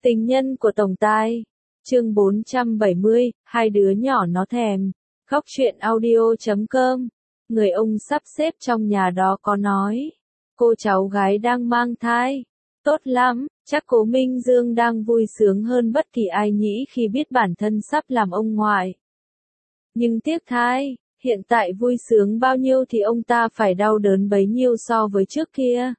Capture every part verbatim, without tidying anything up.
Tình nhân của Tổng Tài. Chương bốn trăm bảy mươi, hai đứa nhỏ nó thèm. Khóc chuyện audio chấm com. Người ông sắp xếp trong nhà đó có nói, cô cháu gái đang mang thai. Tốt lắm, chắc cố Minh Dương đang vui sướng hơn bất kỳ ai nhĩ khi biết bản thân sắp làm ông ngoại. Nhưng tiếc thay, hiện tại vui sướng bao nhiêu thì ông ta phải đau đớn bấy nhiêu so với trước kia.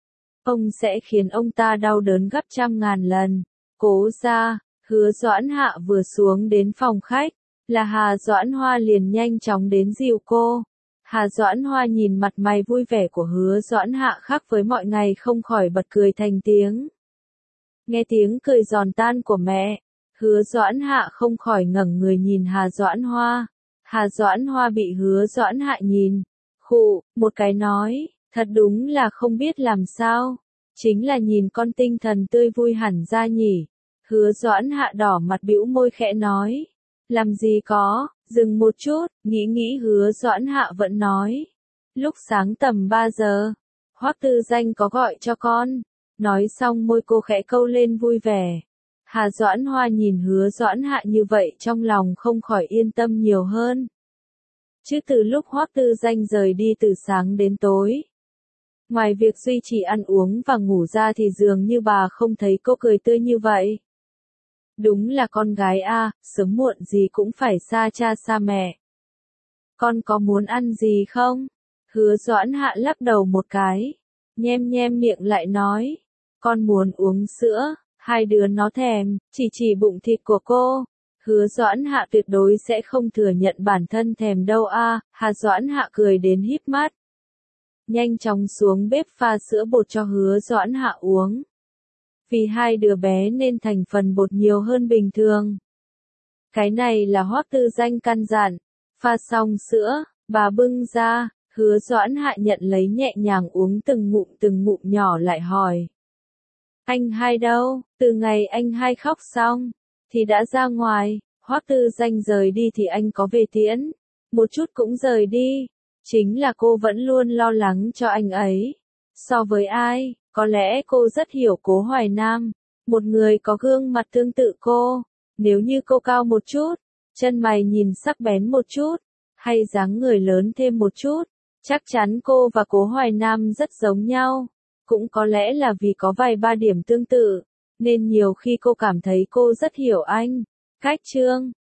Ông sẽ khiến ông ta đau đớn gấp trăm ngàn lần. Cố ra, Hứa Doãn Hạ vừa xuống đến phòng khách, là Hà Doãn Hoa liền nhanh chóng đến dìu cô. Hà Doãn Hoa nhìn mặt mày vui vẻ của Hứa Doãn Hạ khác với mọi ngày không khỏi bật cười thành tiếng. Nghe tiếng cười giòn tan của mẹ, Hứa Doãn Hạ không khỏi ngẩng người nhìn Hà Doãn Hoa. Hà Doãn Hoa bị Hứa Doãn Hạ nhìn, khụ, một cái nói, thật đúng là không biết làm sao, chính là nhìn con tinh thần tươi vui hẳn ra nhỉ. Hứa Doãn Hạ đỏ mặt bĩu môi khẽ nói, làm gì có, dừng một chút, nghĩ nghĩ Hứa Doãn Hạ vẫn nói. Lúc sáng tầm ba giờ, Hoắc Tư Danh có gọi cho con. Nói xong môi cô khẽ câu lên vui vẻ. Hà Doãn Hoa nhìn Hứa Doãn Hạ như vậy trong lòng không khỏi yên tâm nhiều hơn. Chứ từ lúc Hoắc Tư Danh rời đi từ sáng đến tối, ngoài việc duy trì ăn uống và ngủ ra thì dường như bà không thấy cô cười tươi như vậy. Đúng là con gái a, sớm muộn gì cũng phải xa cha xa mẹ. Con có muốn ăn gì không? Hứa Doãn Hạ lắc đầu một cái, nhem nhem miệng lại nói, con muốn uống sữa. Hai đứa nó thèm, chỉ chỉ bụng thịt của cô. Hứa Doãn Hạ tuyệt đối sẽ không thừa nhận bản thân thèm đâu a. Hà Doãn Hạ cười đến híp mắt, nhanh chóng xuống bếp pha sữa bột cho Hứa Doãn Hạ uống. Vì hai đứa bé nên thành phần bột nhiều hơn bình thường. Cái này là Hoắc Tư Danh căn dặn. Pha xong sữa, bà bưng ra, Hứa Doãn Hạ nhận lấy nhẹ nhàng uống từng ngụm từng ngụm nhỏ lại hỏi. Anh hai đâu? Từ ngày anh hai khóc xong, thì đã ra ngoài. Hoắc Tư Danh rời đi thì anh có về tiễn. Một chút cũng rời đi. Chính là cô vẫn luôn lo lắng cho anh ấy. So với ai, có lẽ cô rất hiểu Cố Hoài Nam. Một người có gương mặt tương tự cô. Nếu như cô cao một chút, chân mày nhìn sắc bén một chút, hay dáng người lớn thêm một chút, chắc chắn cô và Cố Hoài Nam rất giống nhau. Cũng có lẽ là vì có vài ba điểm tương tự, nên nhiều khi cô cảm thấy cô rất hiểu anh. Cách chương